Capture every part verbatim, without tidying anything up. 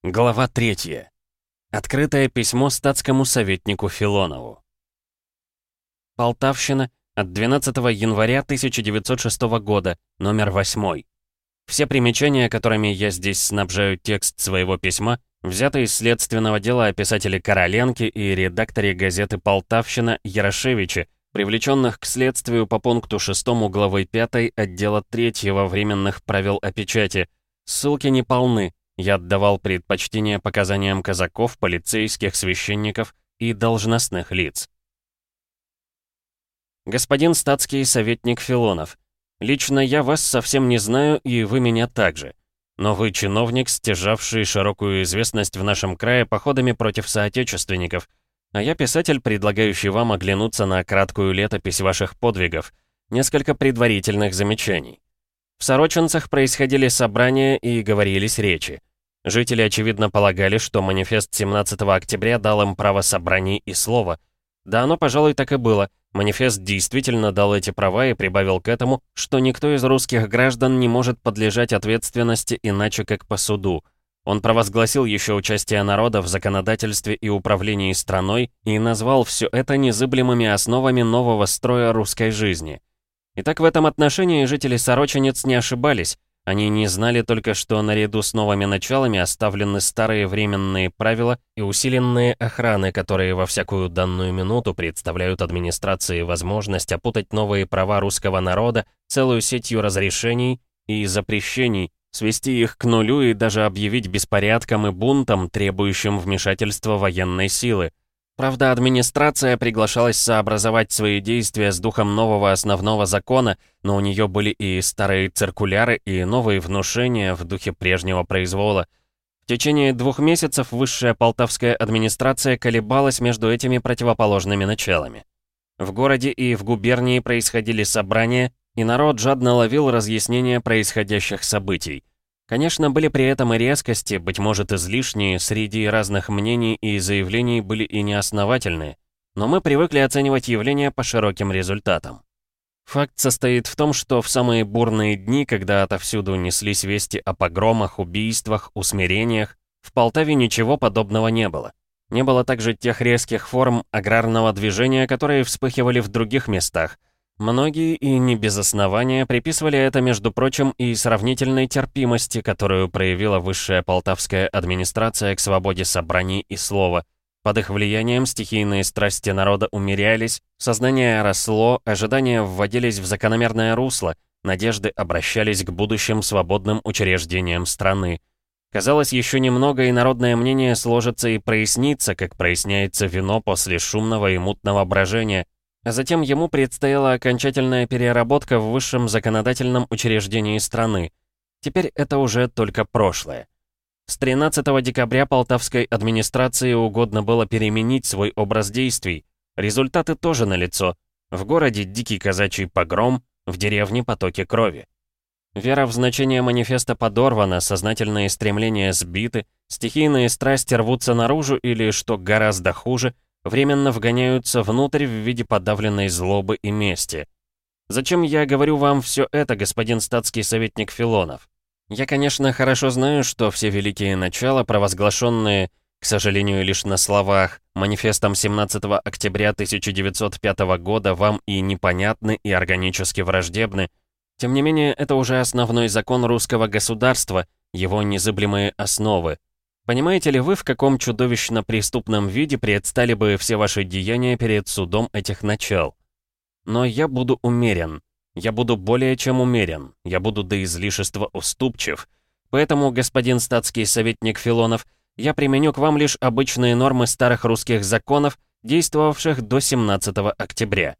Глава третья. Открытое письмо статскому советнику Филонову. Полтавщина, от двенадцатого января тысяча девятьсот шестого года, номер восемь. Все примечания, которыми я здесь снабжаю текст своего письма, взяты из следственного дела о писателе Короленке и редакторе газеты «Полтавщина» Ярошевиче, привлеченных к следствию по пункту шестому главы пятой отдела третьего временных правил о печати. Ссылки не полны. Я отдавал предпочтение показаниям казаков, полицейских, священников и должностных лиц. Господин статский советник Филонов, лично я вас совсем не знаю, и вы меня также. Но вы чиновник, стяжавший широкую известность в нашем крае походами против соотечественников, а я писатель, предлагающий вам оглянуться на краткую летопись ваших подвигов. Несколько предварительных замечаний. В Сорочинцах происходили собрания и говорились речи. Жители, очевидно, полагали, что манифест семнадцатого октября дал им право собраний и слова. Да, оно, пожалуй, так и было. Манифест действительно дал эти права и прибавил к этому, что никто из русских граждан не может подлежать ответственности иначе как по суду. Он провозгласил еще участие народа в законодательстве и управлении страной и назвал все это незыблемыми основами нового строя русской жизни. Итак, в этом отношении жители Сорочинец не ошибались. Они не знали только, что наряду с новыми началами оставлены старые временные правила и усиленные охраны, которые во всякую данную минуту представляют администрации возможность опутать новые права русского народа целую сетью разрешений и запрещений, свести их к нулю и даже объявить беспорядком и бунтом, требующим вмешательства военной силы. Правда, администрация приглашалась сообразовать свои действия с духом нового основного закона, но у нее были и старые циркуляры, и новые внушения в духе прежнего произвола. В течение двух месяцев высшая полтавская администрация колебалась между этими противоположными началами. В городе и в губернии происходили собрания, и народ жадно ловил разъяснения происходящих событий. Конечно, были при этом и резкости, быть может излишние, среди разных мнений и заявлений были и неосновательные, но мы привыкли оценивать явления по широким результатам. Факт состоит в том, что в самые бурные дни, когда отовсюду неслись вести о погромах, убийствах, усмирениях, в Полтаве ничего подобного не было. Не было также тех резких форм аграрного движения, которые вспыхивали в других местах. Многие, и не без основания, приписывали это, между прочим, и сравнительной терпимости, которую проявила высшая полтавская администрация к свободе собраний и слова. Под их влиянием стихийные страсти народа умерялись, сознание росло, ожидания вводились в закономерное русло, надежды обращались к будущим свободным учреждениям страны. Казалось, еще немного, и народное мнение сложится и прояснится, как проясняется вино после шумного и мутного брожения, а затем ему предстояла окончательная переработка в высшем законодательном учреждении страны. Теперь это уже только прошлое. С тринадцатого декабря полтавской администрации угодно было переменить свой образ действий. Результаты тоже налицо. В городе дикий казачий погром, в деревне потоки крови. Вера в значение манифеста подорвана, сознательные стремления сбиты, стихийные страсти рвутся наружу или, что гораздо хуже, временно вгоняются внутрь в виде подавленной злобы и мести. Зачем я говорю вам все это, господин статский советник Филонов? Я, конечно, хорошо знаю, что все великие начала, провозглашенные, к сожалению, лишь на словах, манифестом семнадцатого октября тысяча девятьсот пятого года вам и непонятны, и органически враждебны. Тем не менее, это уже основной закон русского государства, его незыблемые основы. Понимаете ли вы, в каком чудовищно преступном виде предстали бы все ваши деяния перед судом этих начал? Но я буду умерен. Я буду более чем умерен. Я буду до излишества уступчив. Поэтому, господин статский советник Филонов, я применю к вам лишь обычные нормы старых русских законов, действовавших до семнадцатого октября.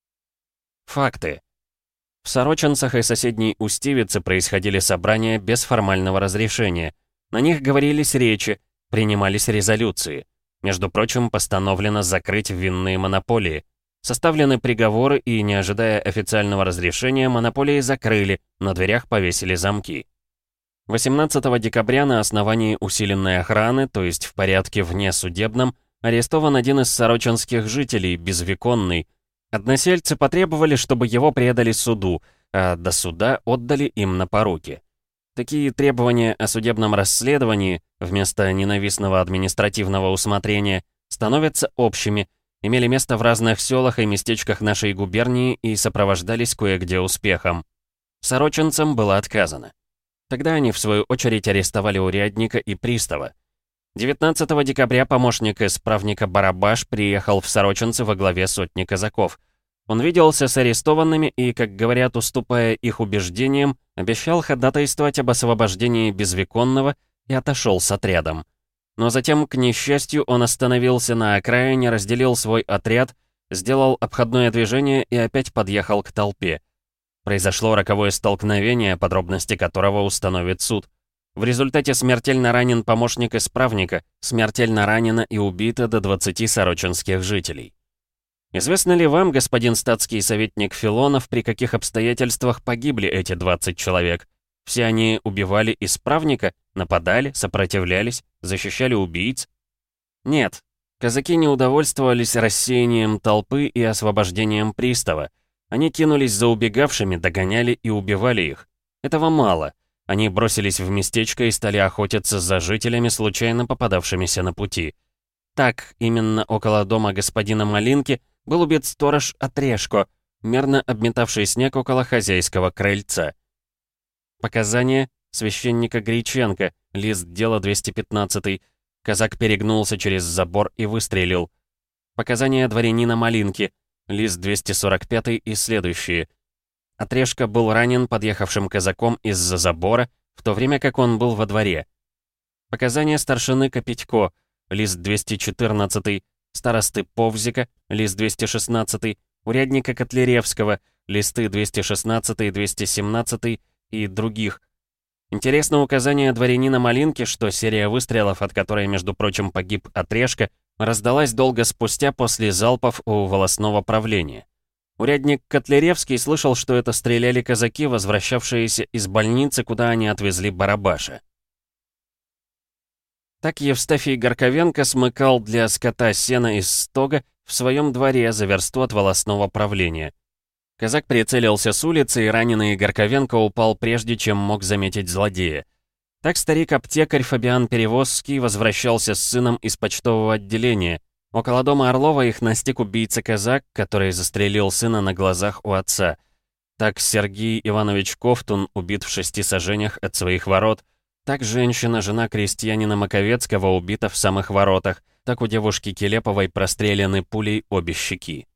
Факты. В Сорочинцах и соседней Устьевице происходили собрания без формального разрешения. На них говорились речи, принимались резолюции. Между прочим, постановлено закрыть винные монополии. Составлены приговоры и, не ожидая официального разрешения, монополии закрыли, на дверях повесили замки. восемнадцатого декабря на основании усиленной охраны, то есть в порядке внесудебном, арестован один из сорочинских жителей, Безвеконный. Односельцы потребовали, чтобы его предали суду, а до суда отдали им на поруки. Такие требования о судебном расследовании вместо ненавистного административного усмотрения становятся общими, имели место в разных селах и местечках нашей губернии и сопровождались кое-где успехом. Сорочинцам было отказано. Тогда они, в свою очередь, арестовали урядника и пристава. девятнадцатого декабря помощник исправника Барабаш приехал в Сорочинцы во главе сотни казаков. Он виделся с арестованными и, как говорят, уступая их убеждениям, обещал ходатайствовать об освобождении Безвеконного и отошел с отрядом. Но затем, к несчастью, он остановился на окраине, разделил свой отряд, сделал обходное движение и опять подъехал к толпе. Произошло роковое столкновение, подробности которого установит суд. В результате смертельно ранен помощник исправника, смертельно ранено и убито до двадцати сорочинских жителей. Известно ли вам, господин статский советник Филонов, при каких обстоятельствах погибли эти двадцать человек? Все они убивали исправника, нападали, сопротивлялись, защищали убийц? Нет, казаки не удовольствовались рассеянием толпы и освобождением пристава. Они кинулись за убегавшими, догоняли и убивали их. Этого мало. Они бросились в местечко и стали охотиться за жителями, случайно попадавшимися на пути. Так, именно около дома господина Малинки был убит сторож Отрешко, мерно обметавший снег около хозяйского крыльца. Показания священника Греченко, лист дела двести пятнадцатый. Казак перегнулся через забор и выстрелил. Показания дворянина Малинки, лист двести сорок пятый и следующие. Отрешко был ранен подъехавшим казаком из-за забора, в то время как он был во дворе. Показания старшины Копитько, лист двести четырнадцатый, старосты Повзика, лист двести шестнадцатый, урядника Котляревского, листы двести шестнадцатый, двести семнадцатый и других. Интересно указание дворянина Малинки, что серия выстрелов, от которой, между прочим, погиб Отрешко, раздалась долго спустя после залпов у волостного правления. Урядник Котляревский слышал, что это стреляли казаки, возвращавшиеся из больницы, куда они отвезли Барабаша. Так Евстафий Горковенко смыкал для скота сено из стога в своем дворе за версту от волостного правления. Казак прицелился с улицы, и раненый Горковенко упал прежде, чем мог заметить злодея. Так старик-аптекарь Фабиан Перевозский возвращался с сыном из почтового отделения. Около дома Орлова их настиг убийца-казак, который застрелил сына на глазах у отца. Так Сергей Иванович Ковтун убит в шести саженях от своих ворот. Так женщина, жена крестьянина Маковецкого, убита в самых воротах. Так у девушки Келеповой простреляны пулей обе щеки.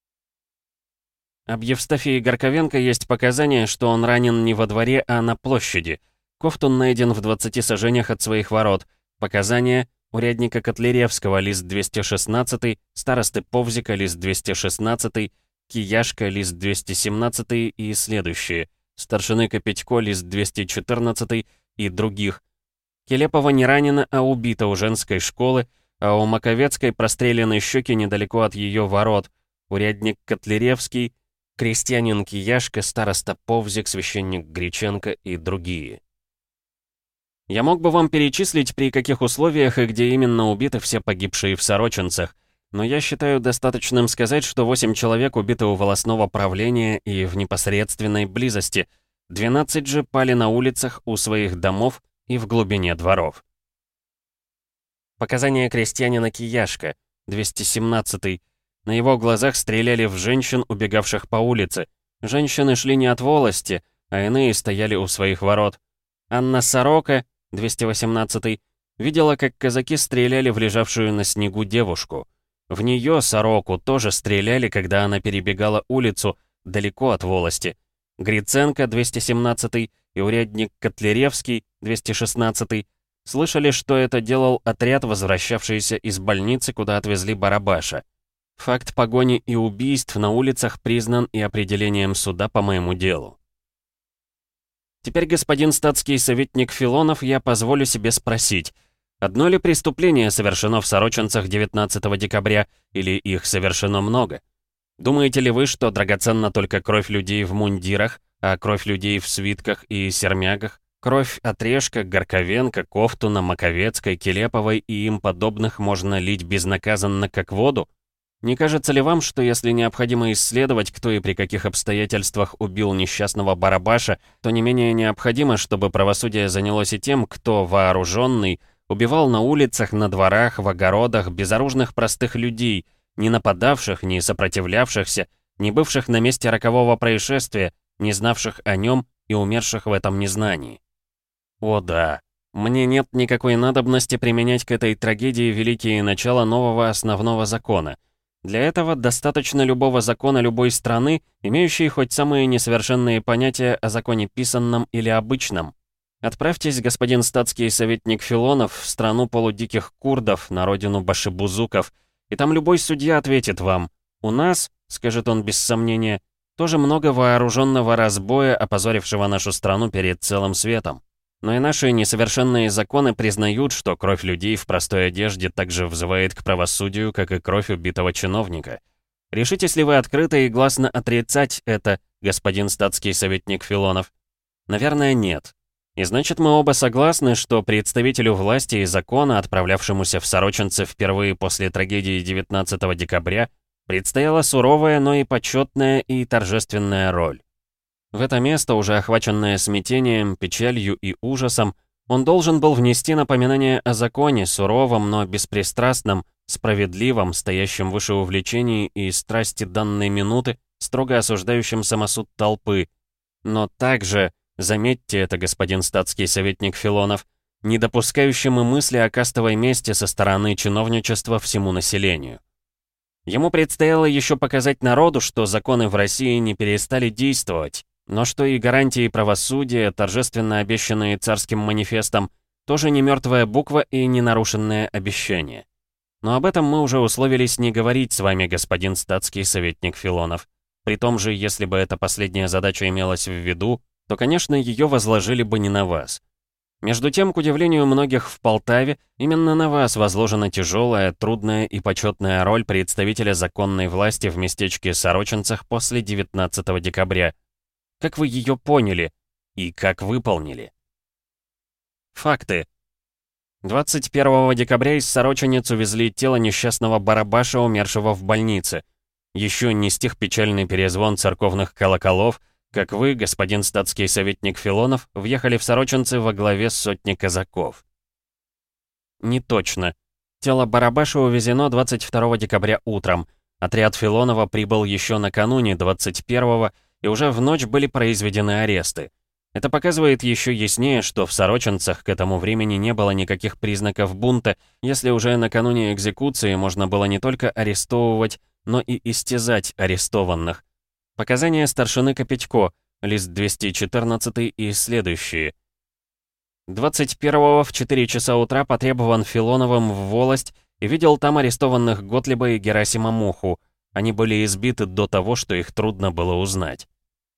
Об Евстафии Горковенко есть показания, что он ранен не во дворе, а на площади. Ковтун найден в двадцати саженях от своих ворот. Показания урядника Котляревского, лист двести шестнадцатый, старосты Повзика, лист двести шестнадцатый, Кияшка, лист двести семнадцатый и следующие. Старшины Копитько, лист двести четырнадцатый и других. Келепова не ранена, а убита у женской школы, а у Маковецкой прострелены щеки недалеко от ее ворот. Урядник Котляревский, крестьянин Кияшка, староста Повзик, священник Греченко и другие. Я мог бы вам перечислить, при каких условиях и где именно убиты все погибшие в Сорочинцах, но я считаю достаточным сказать, что восемь человек убиты у волостного правления и в непосредственной близости, двенадцать же пали на улицах у своих домов и в глубине дворов. Показания крестьянина Кияшка, двести семнадцатый. На его глазах стреляли в женщин, убегавших по улице. Женщины шли не от волости, а иные стояли у своих ворот. Анна Сорока, двести восемнадцатый, видела, как казаки стреляли в лежавшую на снегу девушку. В нее, Сороку, тоже стреляли, когда она перебегала улицу, далеко от волости. Гриценко, двести семнадцатый, и урядник Котляревский, двести шестнадцатый, слышали, что это делал отряд, возвращавшийся из больницы, куда отвезли Барабаша. Факт погони и убийств на улицах признан и определением суда по моему делу. Теперь, господин статский советник Филонов, я позволю себе спросить, одно ли преступление совершено в Сорочинцах девятнадцатого декабря, или их совершено много? Думаете ли вы, что драгоценна только кровь людей в мундирах, а кровь людей в свитках и сермягах, кровь Отрешко, Горковенко, Ковтуна, Маковецкой, Келеповой и им подобных можно лить безнаказанно, как воду? Не кажется ли вам, что если необходимо исследовать, кто и при каких обстоятельствах убил несчастного Барабаша, то не менее необходимо, чтобы правосудие занялось и тем, кто вооруженный убивал на улицах, на дворах, в огородах безоружных простых людей, не нападавших, не сопротивлявшихся, не бывших на месте рокового происшествия, не знавших о нем и умерших в этом незнании? О да, мне нет никакой надобности применять к этой трагедии великие начала нового основного закона. Для этого достаточно любого закона любой страны, имеющей хоть самые несовершенные понятия о законе писанном или обычном. Отправьтесь, господин статский советник Филонов, в страну полудиких курдов, на родину башибузуков, и там любой судья ответит вам: «У нас, — скажет он без сомнения, — тоже много вооруженного разбоя, опозорившего нашу страну перед целым светом. Но и наши несовершенные законы признают, что кровь людей в простой одежде также взывает к правосудию, как и кровь убитого чиновника. Решитесь ли вы открыто и гласно отрицать это, господин статский советник Филонов? Наверное, нет. И значит, мы оба согласны, что представителю власти и закона, отправлявшемуся в Сорочинцы впервые после трагедии девятнадцатого декабря, предстояла суровая, но и почетная и торжественная роль. В это место, уже охваченное смятением, печалью и ужасом, он должен был внести напоминание о законе, суровом, но беспристрастном, справедливом, стоящем выше увлечений и страсти данной минуты, строго осуждающем самосуд толпы. Но также, заметьте это, господин статский советник Филонов, не допускающим и мысли о кастовой мести со стороны чиновничества всему населению. Ему предстояло еще показать народу, что законы в России не перестали действовать, но что и гарантии правосудия, торжественно обещанные царским манифестом, тоже не мертвая буква и не нарушенное обещание. Но об этом мы уже условились не говорить с вами, господин статский советник Филонов. При том же, если бы эта последняя задача имелась в виду, то, конечно, ее возложили бы не на вас. Между тем, к удивлению многих в Полтаве, именно на вас возложена тяжелая, трудная и почетная роль представителя законной власти в местечке Сорочинцах после девятнадцатого декабря. Как вы ее поняли и как выполнили? Факты. двадцать первого декабря из Сорочинец увезли тело несчастного Барабаша, умершего в больнице. Еще не стих печальный перезвон церковных колоколов, как вы, господин статский советник Филонов, въехали в Сорочинцы во главе сотни казаков. Не точно. Тело Барабаша увезено двадцать второго декабря утром. Отряд Филонова прибыл еще накануне, двадцать первого, и уже в ночь были произведены аресты. Это показывает еще яснее, что в Сорочинцах к этому времени не было никаких признаков бунта, если уже накануне экзекуции можно было не только арестовывать, но и истязать арестованных. Показания старшины Копятько, лист двести четырнадцать и следующие. двадцать первого в четыре часа утра потребован Филоновым в волость и видел там арестованных Готлиба и Герасима Муху. Они были избиты до того, что их трудно было узнать.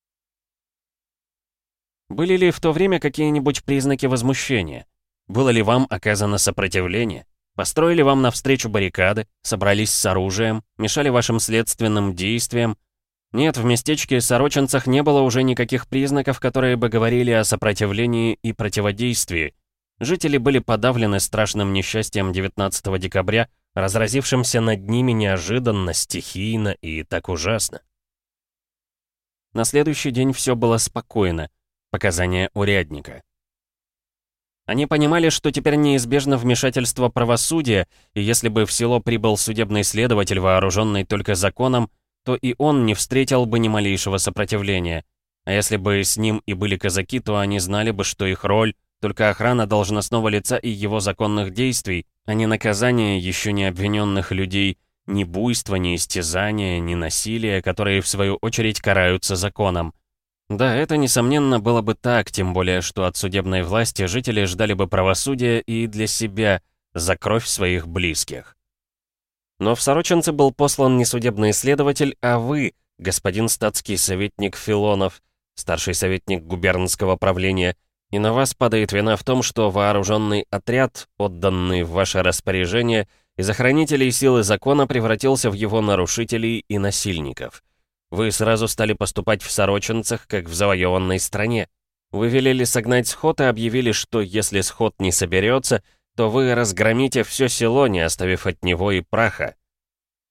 Были ли в то время какие-нибудь признаки возмущения? Было ли вам оказано сопротивление? Построили вам навстречу баррикады, собрались с оружием, мешали вашим следственным действиям? Нет, в местечке Сорочинцах не было уже никаких признаков, которые бы говорили о сопротивлении и противодействии. Жители были подавлены страшным несчастьем девятнадцатого декабря, разразившимся над ними неожиданно, стихийно и так ужасно. На следующий день все было спокойно. Показания урядника. Они понимали, что теперь неизбежно вмешательство правосудия, и если бы в село прибыл судебный следователь, вооруженный только законом, то и он не встретил бы ни малейшего сопротивления. А если бы с ним и были казаки, то они знали бы, что их роль — только охрана должностного лица и его законных действий, а не наказание еще не обвиненных людей, ни буйства, ни истязания, ни насилия, которые в свою очередь караются законом. Да, это, несомненно, было бы так, тем более, что от судебной власти жители ждали бы правосудия и для себя, за кровь своих близких. Но в Сорочинцы был послан не судебный следователь, а вы, господин статский советник Филонов, старший советник губернского правления, и на вас падает вина в том, что вооруженный отряд, отданный в ваше распоряжение, из охранителей силы закона превратился в его нарушителей и насильников. Вы сразу стали поступать в Сорочинцах, как в завоеванной стране. Вы велели согнать сход и объявили, что если сход не соберется, то вы разгромите все село, не оставив от него и праха.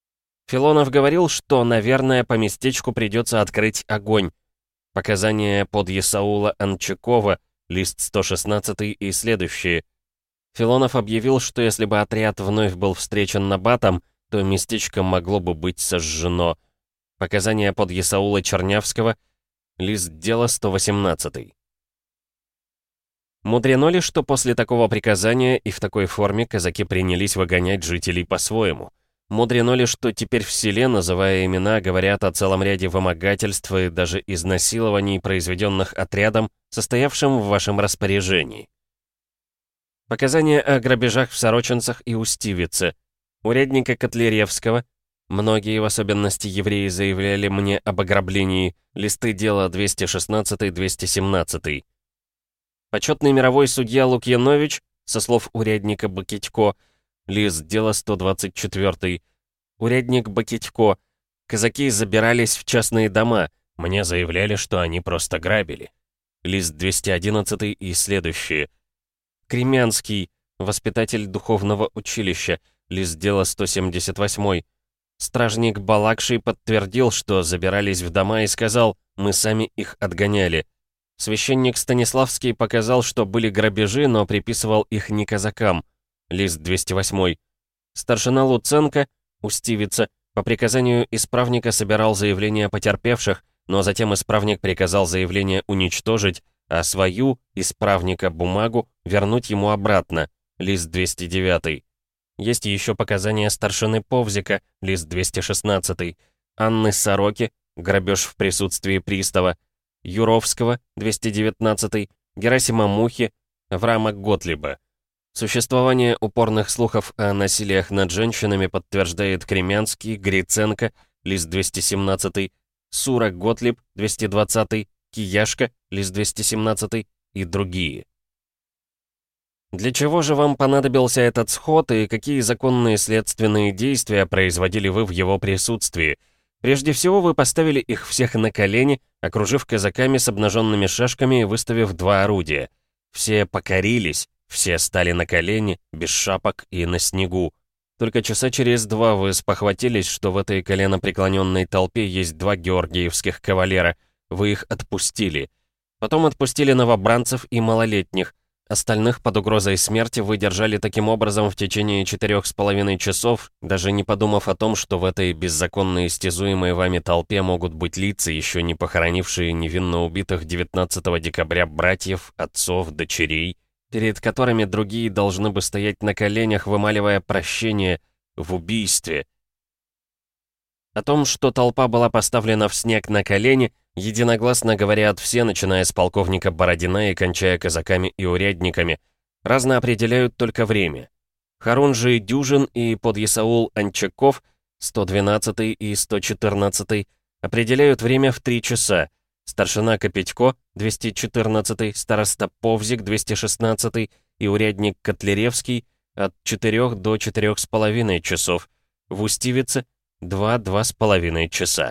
Филонов говорил, что, наверное, по местечку придется открыть огонь. Показания подъясаула Анчакова, лист сто шестнадцать и следующие. Филонов объявил, что если бы отряд вновь был встречен набатом, то местечко могло бы быть сожжено. Показания подъясаула Чернявского, лист дела сто восемнадцать. Мудрено ли, что после такого приказания и в такой форме казаки принялись выгонять жителей по-своему? Мудрено ли, что теперь в селе, называя имена, говорят о целом ряде вымогательств и даже изнасилований, произведенных отрядом, состоявшим в вашем распоряжении? Показания о грабежах в Сорочинцах и Устивице. Урядника Котляревского. Многие, в особенности евреи, заявляли мне об ограблении. Листы дела двести шестнадцать двести семнадцать. Почетный мировой судья Лукьянович, со слов урядника Бакитько, лист дела сто двадцать четыре. Урядник Бакитько. Казаки забирались в частные дома. Мне заявляли, что они просто грабили. Лист двести одиннадцать и следующие. Кремянский. Воспитатель духовного училища. Лист дела сто семьдесят восемь. Стражник Балакший подтвердил, что забирались в дома и сказал, мы сами их отгоняли. Священник Станиславский показал, что были грабежи, но приписывал их не казакам. Лист двести восемь. Старшина Луценко, Устивица, по приказанию исправника собирал заявления потерпевших, но затем исправник приказал заявление уничтожить, а свою, исправника, бумагу вернуть ему обратно. Лист двести девять. Есть еще показания старшины Повзика, лист двести шестнадцать, Анны Сороки, грабеж в присутствии пристава, Юровского, двести девятнадцать, Герасима Мухи, Авраама Готлиба. Существование упорных слухов о насилиях над женщинами подтверждает Кремянский, Гриценко, лист двести семнадцать, Сура Готлиб, двести двадцать, Кияшка, лист двести семнадцать и другие. Для чего же вам понадобился этот сход и какие законные следственные действия производили вы в его присутствии? Прежде всего, вы поставили их всех на колени, окружив казаками с обнаженными шашками и выставив два орудия. Все покорились, все стали на колени, без шапок и на снегу. Только часа через два вы спохватились, что в этой коленопреклоненной толпе есть два георгиевских кавалера. Вы их отпустили. Потом отпустили новобранцев и малолетних. Остальных под угрозой смерти вы держали таким образом в течение четырех с половиной часов, даже не подумав о том, что в этой беззаконно истязуемой вами толпе могут быть лица, еще не похоронившие невинно убитых девятнадцатого декабря братьев, отцов, дочерей, перед которыми другие должны бы стоять на коленях, вымаливая прощение в убийстве. О том, что толпа была поставлена в снег на колени, единогласно говорят все, начиная с полковника Бородина и кончая казаками и урядниками. Разно определяют только время. Харунжий Дюжин и подъясаул Анчаков, сто двенадцатый и сто четырнадцатый, определяют время в три часа. Старшина Копятько, двести четырнадцатый, староста Повзик, двести шестнадцатый и урядник Котляревский от четырёх до четырёх с половиной часов. В Устивице два-два с половиной часа.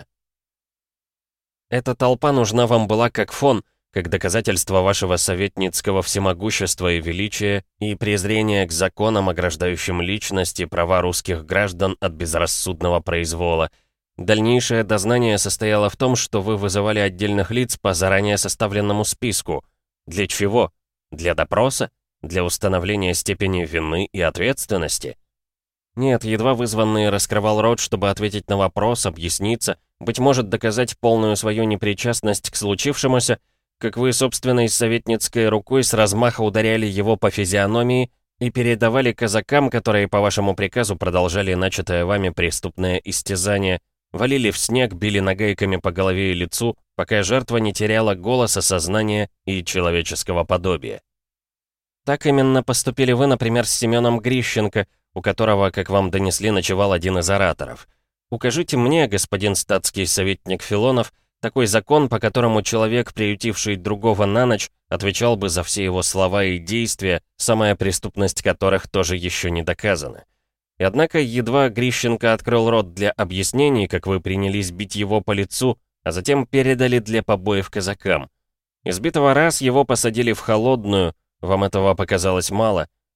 Эта толпа нужна вам была как фон, как доказательство вашего советницкого всемогущества и величия и презрения к законам, ограждающим личность и права русских граждан от безрассудного произвола. Дальнейшее дознание состояло в том, что вы вызывали отдельных лиц по заранее составленному списку. Для чего? Для допроса? Для установления степени вины и ответственности? Нет, едва вызванный раскрывал рот, чтобы ответить на вопрос, объясниться, быть может, доказать полную свою непричастность к случившемуся, как вы собственной советницкой рукой с размаха ударяли его по физиономии и передавали казакам, которые по вашему приказу продолжали начатое вами преступное истязание, валили в снег, били нагайками по голове и лицу, пока жертва не теряла голоса, сознания и человеческого подобия. Так именно поступили вы, например, с Семеном Грищенко, у которого, как вам донесли, ночевал один из ораторов. Укажите мне, господин статский советник Филонов, такой закон, по которому человек, приютивший другого на ночь, отвечал бы за все его слова и действия, самая преступность которых тоже еще не доказана. И однако, едва Грищенко открыл рот для объяснений, как вы принялись бить его по лицу, а затем передали для побоев казакам. Избитого раз его посадили в холодную, вам этого показалось мало.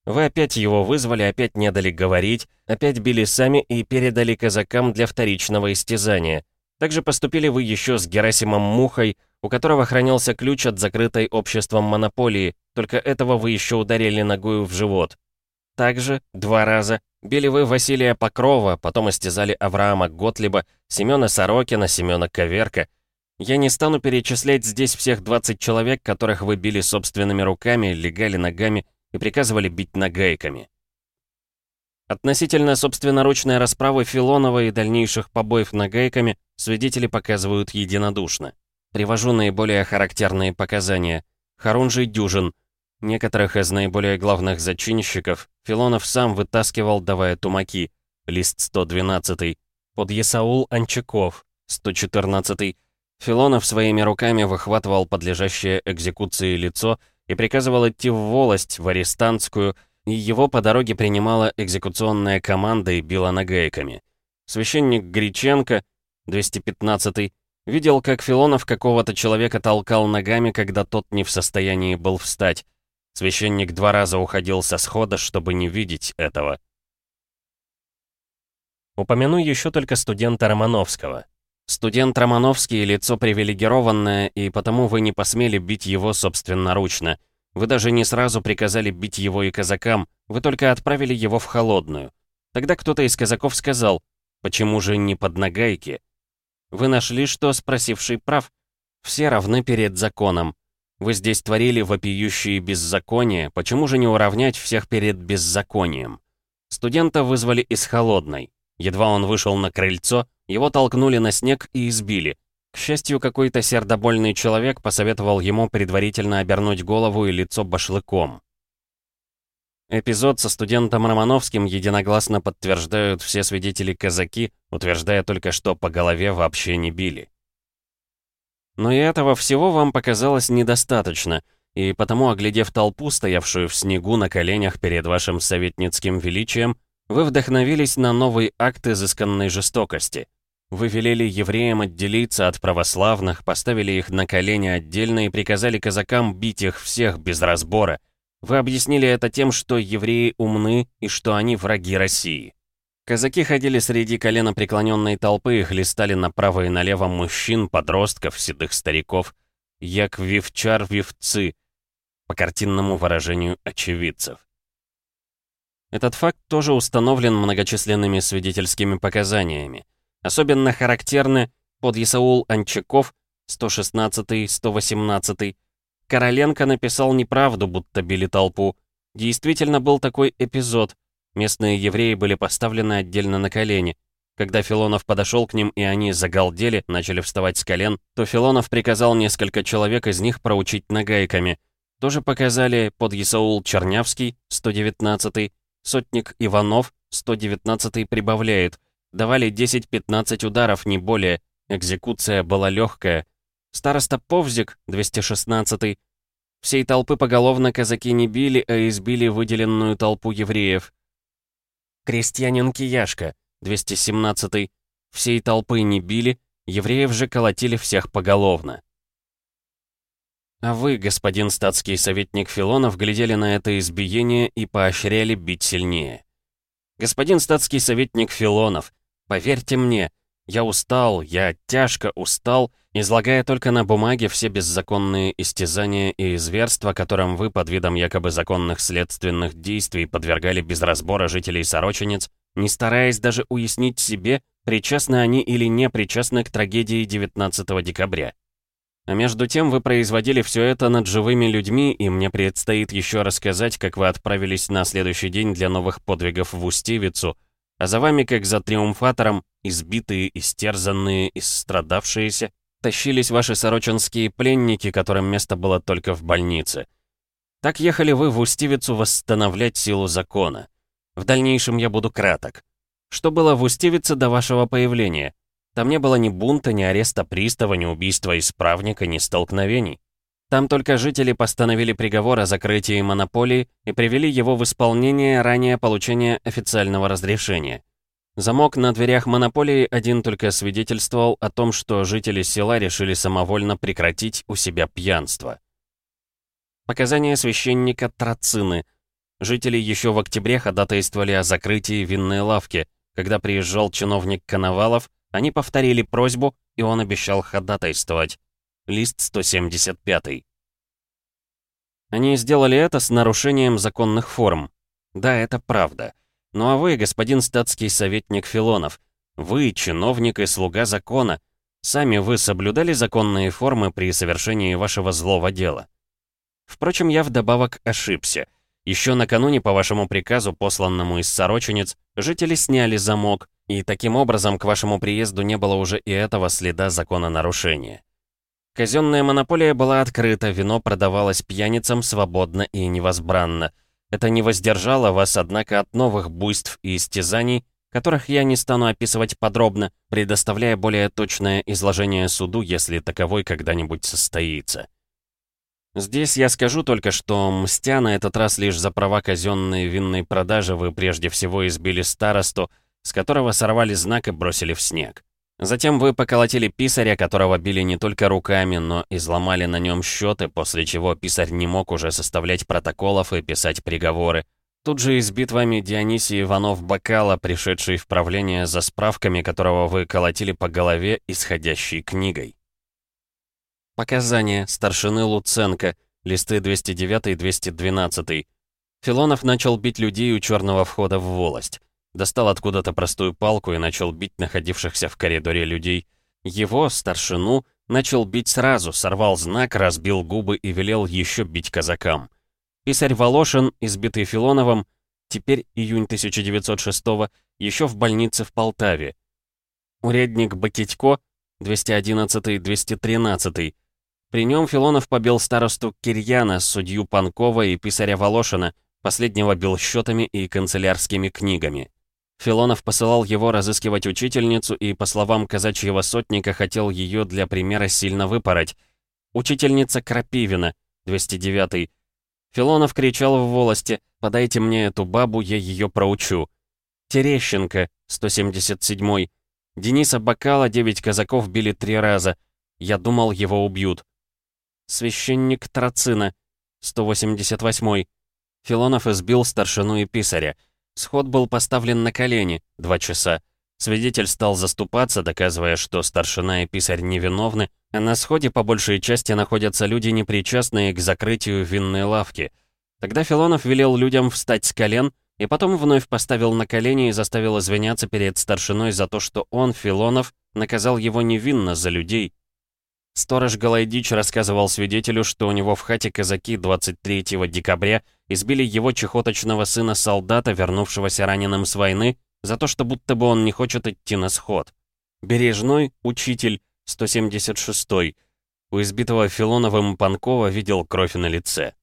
Вы опять его вызвали, опять не дали говорить, опять били сами и передали казакам для вторичного истязания. Также поступили вы еще с Герасимом Мухой, у которого хранился ключ от закрытой обществом монополии, только этого вы еще ударили ногою в живот. Также, два раза, били вы Василия Покрова, потом истязали Авраама Готлиба, Семёна Сорокина, Семёна Коверка. Я не стану перечислять здесь всех двадцать человек, которых вы били собственными руками, легали ногами и приказывали бить нагайками. Относительно собственноручной расправы Филонова и дальнейших побоев нагайками свидетели показывают единодушно. Привожу наиболее характерные показания. Хорунжий дюжин. Некоторых из наиболее главных зачинщиков Филонов сам вытаскивал, давая тумаки. Лист сто двенадцатый. Подъясаул Анчаков. сто четырнадцатый. Филонов своими руками выхватывал подлежащее экзекуции лицо и приказывал идти в волость, в арестантскую, и его по дороге принимала экзекуционная команда и била нагайками. Священник Гриченко, двести пятнадцатый, видел, как Филонов какого-то человека толкал ногами, когда тот не в состоянии был встать. Священник два раза уходил со схода, чтобы не видеть этого. Упомяну еще только студента Романовского. Студент Романовский — лицо привилегированное, и потому вы не посмели бить его собственноручно. Вы даже не сразу приказали бить его и казакам, вы только отправили его в холодную. Тогда кто-то из казаков сказал: «Почему же не под нагайки?» Вы нашли, что спросивший прав. Все равны перед законом. Вы здесь творили вопиющие беззакония, почему же не уравнять всех перед беззаконием? Студента вызвали из холодной. Едва он вышел на крыльцо, его толкнули на снег и избили. К счастью, какой-то сердобольный человек посоветовал ему предварительно обернуть голову и лицо башлыком. Эпизод со студентом Романовским единогласно подтверждают все свидетели-казаки, утверждая только, что по голове вообще не били. Но и этого всего вам показалось недостаточно, и потому, оглядев толпу, стоявшую в снегу на коленях перед вашим советницким величием, вы вдохновились на новый акт изысканной жестокости. Вы велели евреям отделиться от православных, поставили их на колени отдельно и приказали казакам бить их всех без разбора. Вы объяснили это тем, что евреи умны и что они враги России. Казаки ходили среди коленопреклоненной толпы и хлестали направо и налево мужчин, подростков, седых стариков, як вивчар вивцы, по картинному выражению очевидцев. Этот факт тоже установлен многочисленными свидетельскими показаниями. Особенно характерны подъясаул Анчаков, сто шестнадцатый — сто восемнадцатый. Короленко написал неправду, будто били толпу. Действительно был такой эпизод. Местные евреи были поставлены отдельно на колени. Когда Филонов подошел к ним и они загалдели, начали вставать с колен, то Филонов приказал несколько человек из них проучить нагайками. Тоже показали подъясаул Чернявский, сто девятнадцатый, сотник Иванов, сто девятнадцатый, прибавляет. Давали десять-пятнадцать ударов, не более. Экзекуция была легкая. Староста Повзик, двести шестнадцатый. Всей толпы поголовно казаки не били, а избили выделенную толпу евреев. Крестьянин Кияшка, двести семнадцатый. Всей толпы не били, евреев же колотили всех поголовно. А вы, господин статский советник Филонов, глядели на это избиение и поощряли бить сильнее. Господин статский советник Филонов, поверьте мне, я устал, я тяжко устал, излагая только на бумаге все беззаконные истязания и зверства, которым вы под видом якобы законных следственных действий подвергали без разбора жителей Сорочинец, не стараясь даже уяснить себе, причастны они или не причастны к трагедии девятнадцатого декабря. А между тем вы производили все это над живыми людьми, и мне предстоит еще рассказать, как вы отправились на следующий день для новых подвигов в Устьевицу, а за вами, как за триумфатором, избитые, истерзанные, истрадавшиеся, тащились ваши сорочинские пленники, которым место было только в больнице. Так ехали вы в Устьевицу восстановлять силу закона. В дальнейшем я буду краток. Что было в Устьевице до вашего появления? Там не было ни бунта, ни ареста пристава, ни убийства исправника, ни столкновений. Там только жители постановили приговор о закрытии монополии и привели его в исполнение ранее получения официального разрешения. Замок на дверях монополии один только свидетельствовал о том, что жители села решили самовольно прекратить у себя пьянство. Показания священника Троцины. Жители еще в октябре ходатайствовали о закрытии винной лавки. Когда приезжал чиновник Коновалов, они повторили просьбу, и он обещал ходатайствовать. Лист сто семьдесят пять. Они сделали это с нарушением законных форм. Да, это правда. Ну а вы, господин статский советник Филонов, вы, чиновник и слуга закона, сами вы соблюдали законные формы при совершении вашего злого дела? Впрочем, я вдобавок ошибся. Еще накануне, по вашему приказу, посланному из Сорочинец, жители сняли замок, и таким образом к вашему приезду не было уже и этого следа закононарушения. Казенная монополия была открыта, вино продавалось пьяницам свободно и невозбранно. Это не воздержало вас, однако, от новых буйств и истязаний, которых я не стану описывать подробно, предоставляя более точное изложение суду, если таковой когда-нибудь состоится. Здесь я скажу только, что, мстя на этот раз лишь за права казенной винной продажи, вы прежде всего избили старосту, с которого сорвали знак и бросили в снег. Затем вы поколотили писаря, которого били не только руками, но и изломали на нем счеты, после чего писарь не мог уже составлять протоколов и писать приговоры. Тут же избит вами Дионисий Иванов-Бакала, пришедший в правление за справками, которого вы колотили по голове исходящей книгой. Показания старшины Луценко, листы двести девять двести двенадцать. Филонов начал бить людей у черного входа в волость. Достал откуда-то простую палку и начал бить находившихся в коридоре людей. Его, старшину, начал бить сразу, сорвал знак, разбил губы и велел еще бить казакам. Писарь Волошин, избитый Филоновым, теперь июнь тысяча девятьсот шестого, еще в больнице в Полтаве. Урядник Бакитько, двести одиннадцать двести тринадцать. При нем Филонов побил старосту Кирьяна, судью Панкова и писаря Волошина, последнего бил счетами и канцелярскими книгами. Филонов посылал его разыскивать учительницу и, по словам казачьего сотника, хотел ее для примера сильно выпороть. Учительница Крапивина, двести девять. Филонов кричал в волости: «Подайте мне эту бабу, я ее проучу». Терещенко, сто семьдесят семь. Дениса Бакала девять казаков били три раза. Я думал, его убьют. Священник Троцина, сто восемьдесят восемь. Филонов избил старшину и писаря. Сход был поставлен на колени, два часа. Свидетель стал заступаться, доказывая, что старшина и писарь невиновны, а на сходе по большей части находятся люди, непричастные к закрытию винной лавки. Тогда Филонов велел людям встать с колен, и потом вновь поставил на колени и заставил извиняться перед старшиной за то, что он, Филонов, наказал его невинно за людей. Сторож Галайдич рассказывал свидетелю, что у него в хате казаки двадцать третьего декабря избили его чехоточного сына-солдата, вернувшегося раненым с войны, за то, что будто бы он не хочет идти на сход. Бережной, учитель, сто семьдесят шесть. У избитого Филоновым Панкова видел кровь на лице.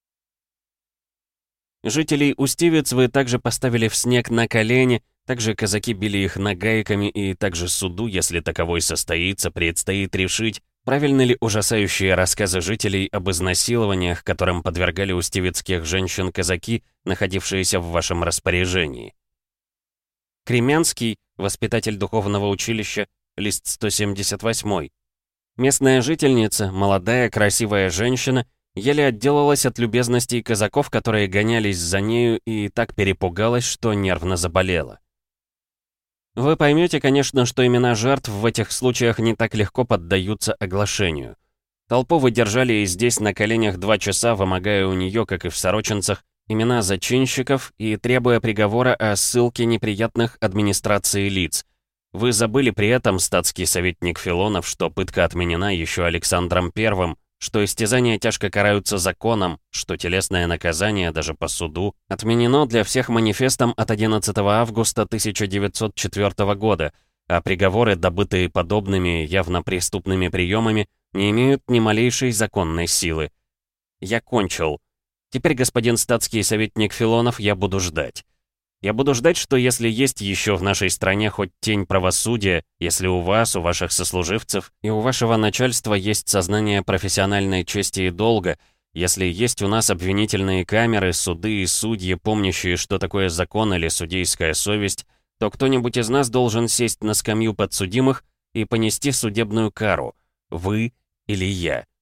Жителей Устивец вы также поставили в снег на колени, также казаки били их нагайками, и также суду, если таковой состоится, предстоит решить, правильны ли ужасающие рассказы жителей об изнасилованиях, которым подвергали устивецких женщин казаки, находившиеся в вашем распоряжении. Кремянский, воспитатель духовного училища, лист сто семьдесят восемь. Местная жительница, молодая, красивая женщина, еле отделалась от любезностей казаков, которые гонялись за нею, и так перепугалась, что нервно заболела. Вы поймете, конечно, что имена жертв в этих случаях не так легко поддаются оглашению. Толпу вы держали и здесь на коленях два часа, вымогая у нее, как и в Сорочинцах, имена зачинщиков и требуя приговора о ссылке неприятных администрации лиц. Вы забыли при этом, статский советник Филонов, что пытка отменена еще Александром Первым, что истязания тяжко караются законом, что телесное наказание, даже по суду, отменено для всех манифестом от одиннадцатого августа тысяча девятьсот четвёртого года, а приговоры, добытые подобными явно преступными приемами, не имеют ни малейшей законной силы. Я кончил. Теперь, господин статский советник Филонов, я буду ждать. Я буду ждать, что если есть еще в нашей стране хоть тень правосудия, если у вас, у ваших сослуживцев и у вашего начальства есть сознание профессиональной чести и долга, если есть у нас обвинительные камеры, суды и судьи, помнящие, что такое закон или судейская совесть, то кто-нибудь из нас должен сесть на скамью подсудимых и понести судебную кару. Вы или я.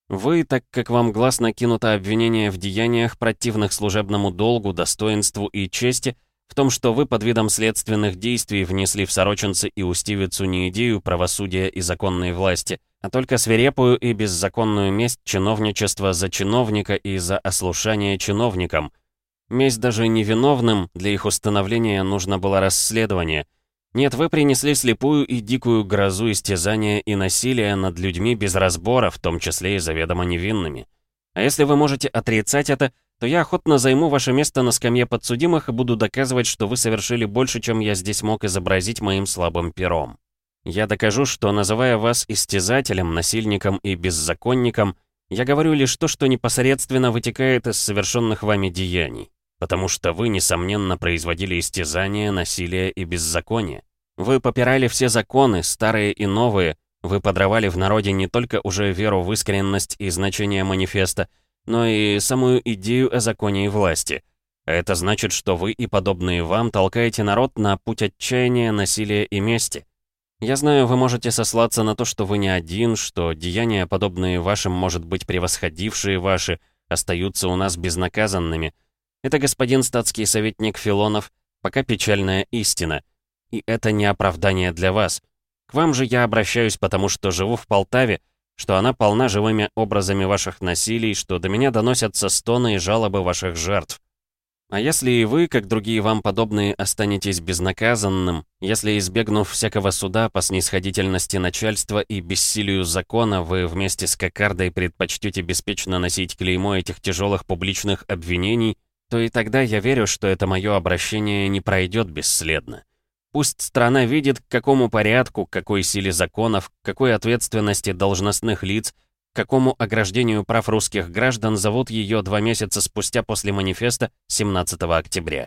Вы, так как вам гласно кинуто обвинение в деяниях, противных служебному долгу, достоинству и чести, в том, что вы под видом следственных действий внесли в Сорочинцы и Устивицу не идею правосудия и законной власти, а только свирепую и беззаконную месть чиновничества за чиновника и за ослушание чиновникам. Месть даже невиновным, для их установления нужно было расследование. Нет, вы принесли слепую и дикую грозу истязания и насилия над людьми без разбора, в том числе и заведомо невинными. А если вы можете отрицать это, то я охотно займу ваше место на скамье подсудимых и буду доказывать, что вы совершили больше, чем я здесь мог изобразить моим слабым пером. Я докажу, что, называя вас истязателем, насильником и беззаконником, я говорю лишь то, что непосредственно вытекает из совершенных вами деяний, потому что вы, несомненно, производили истязание, насилие и беззаконие. Вы попирали все законы, старые и новые, вы подорвали в народе не только уже веру в искренность и значение манифеста, но и самую идею о законе и власти. А это значит, что вы и подобные вам толкаете народ на путь отчаяния, насилия и мести. Я знаю, вы можете сослаться на то, что вы не один, что деяния, подобные вашим, может быть, превосходившие ваши, остаются у нас безнаказанными. Это, господин статский советник Филонов, пока печальная истина. И это не оправдание для вас. К вам же я обращаюсь, потому что живу в Полтаве, что она полна живыми образами ваших насилий, что до меня доносятся стоны и жалобы ваших жертв. А если и вы, как другие вам подобные, останетесь безнаказанным, если, избегнув всякого суда по снисходительности начальства и бессилию закона, вы вместе с кокардой предпочтете беспечно носить клеймо этих тяжелых публичных обвинений, то и тогда я верю, что это мое обращение не пройдет бесследно. Пусть страна видит, к какому порядку, к какой силе законов, к какой ответственности должностных лиц, к какому ограждению прав русских граждан зовут ее два месяца спустя после манифеста семнадцатого октября.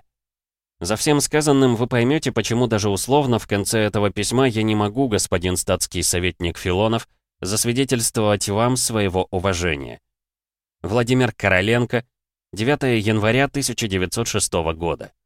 За всем сказанным вы поймете, почему даже условно в конце этого письма я не могу, господин статский советник Филонов, засвидетельствовать вам своего уважения. Владимир Короленко, девятого января тысяча девятьсот шестого года.